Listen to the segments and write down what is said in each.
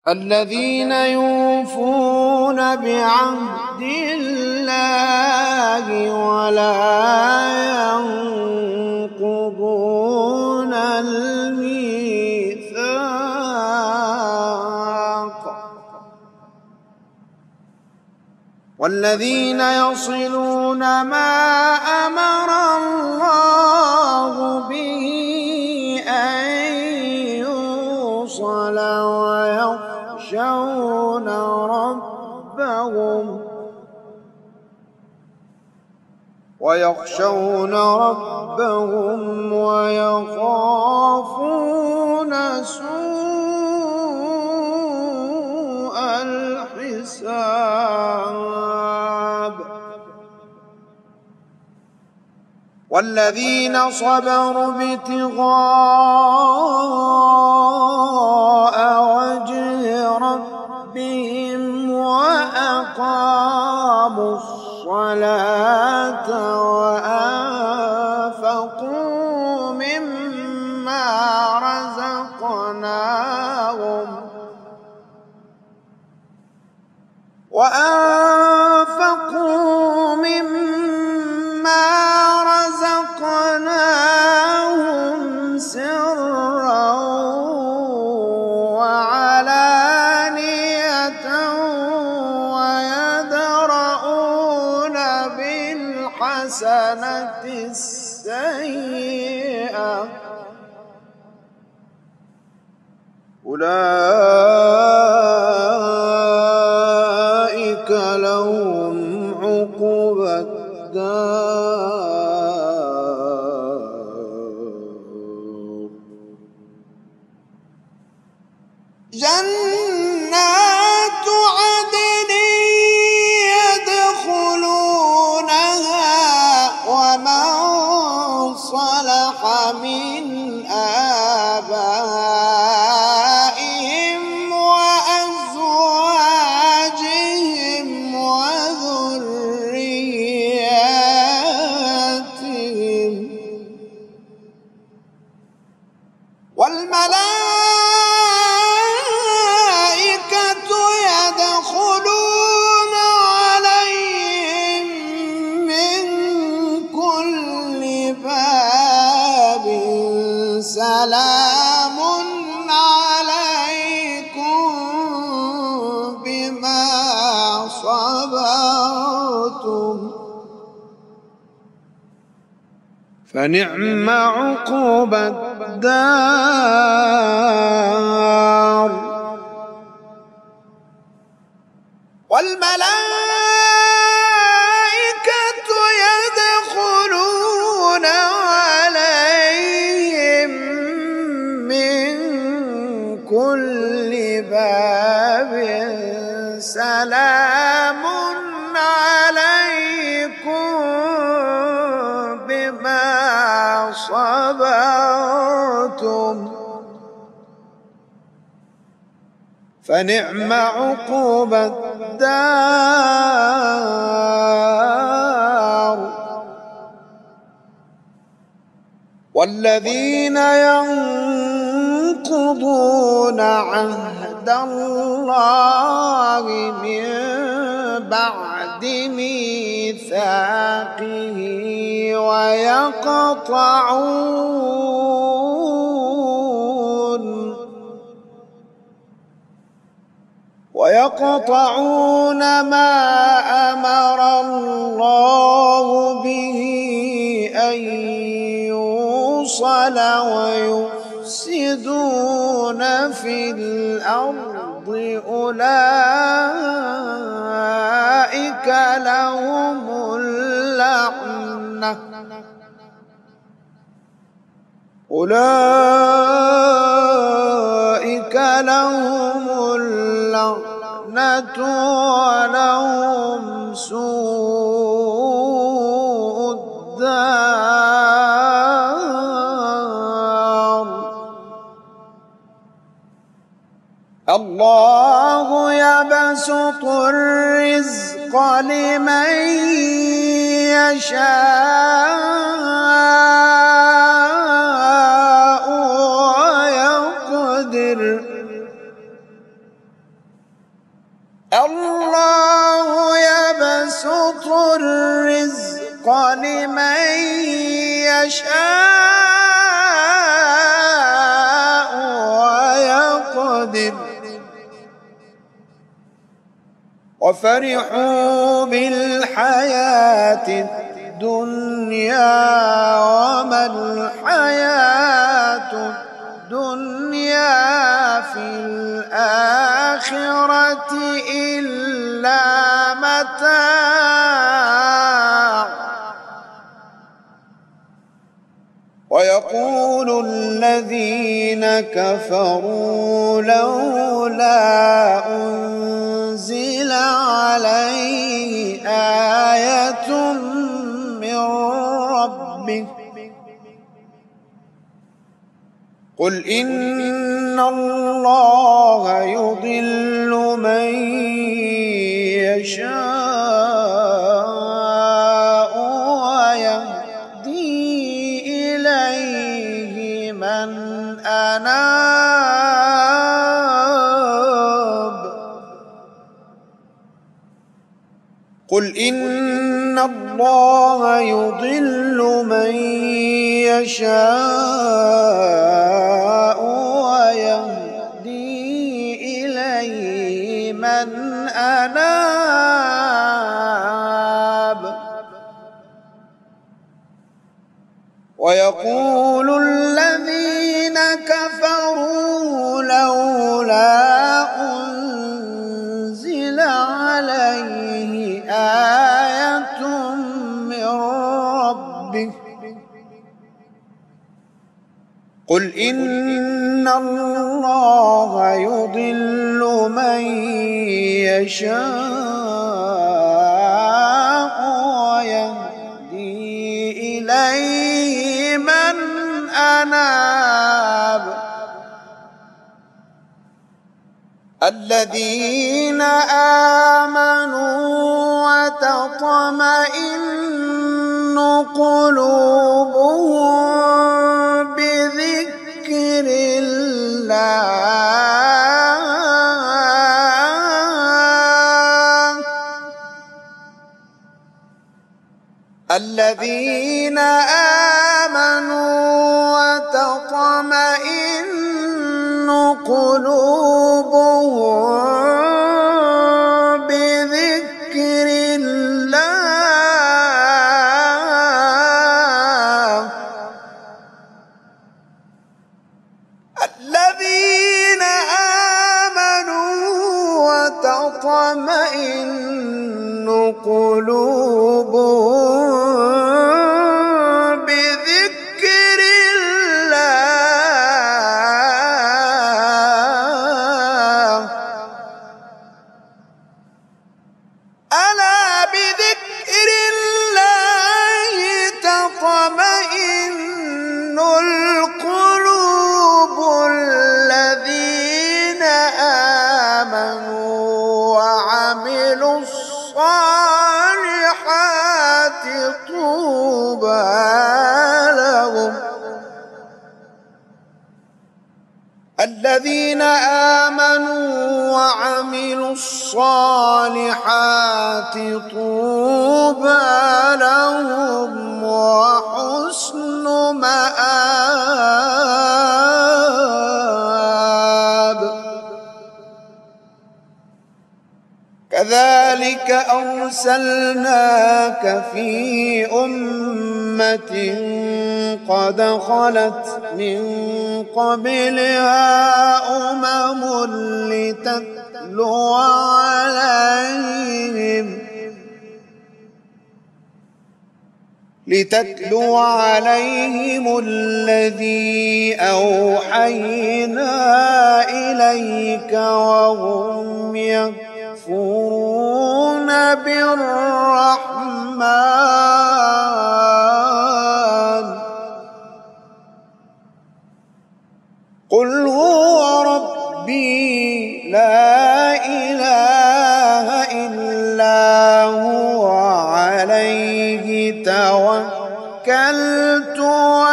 الذين يوفون بعهد الله ولا ينقضون الميثاق والذين يصلون ما أمر الله به أن يوصل ويخشون ربهم ويخافون سوء الحساب والذين صبروا ابتغاء وجه ربهم وأقاموا الصلاة وأنفقوا مما رزقناهم سرا وعلانية ويدرؤون بالحسنة السيئة أولئك لهم عقبى الدار جنات عدن يدخلونها ومن صلح من آبائهم وأزواجهم وذرياتهم والملائكة يدخلون عليهم من كل باب سلام عليكم بما صبرتم فنعم عقبى الدار والملائكة يدخلون عليهم من كل باب سلام عليكم بما صبرتم فنعم عقبى الدار والذين ينقضون عهد الله من بعد ميثاقه ويقطعون ما أمر الله به أن يوصل ويفسدون في الأرض أولئك لهم اللعنة ولهم سوء الدار الله يبسط الرزق لمن يشاء ويقدر وينزل من خزائنه رحمته وينزل من خزائنه رحمته ويهدي من يشاء إلى صراط مستقيم. الله يبسط الرزق لمن يشاء ويقدر وينزل من خزائنه رحمته ويهدي من يشاء إلى صراط مستقيم. الله يبسط الرزق لمن يشاء ويقدر وفرحوا بالحياة الدنيا وما الحياة الدنيا في الآخرة إلا متاع ويقول الذين كفروا لولا أنزل عليه آية من ربه قل إن الله يضل من يشاء ويهدي إليه من أناب قل إن الله يضل من يشاء ويهدي إليه من أناب ويقول الذين كفروا لولا أنزل عليه آية من ربه قل إن الله يضل من يشاء ويهدي إليه من أناب الذين آمنوا وتطمئن قلوبهم بذكر الله الذين آمنوا وتطمئن قلوبهم بذكر الله الذين آمنوا وتطمئن قلوبهم بذكر الله ألا بذكر الله تطمئن القلوب الذين آمنوا وعملوا الصالحات طوبى لهم الذين آمنوا وعملوا الصالحات طوبى لهم وحسن مآب كذلك أرسلناك في أمة قد خلت من قبلها أمم لتتلو عليهم الذي أوحينا إليك وهم يكفرون بالرحمن قل هو ربي لا إله إلا هو عليه توكلت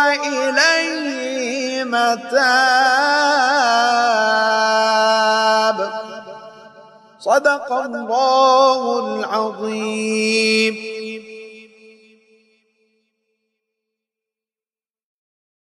وإليه متاب صدق الله العظيم.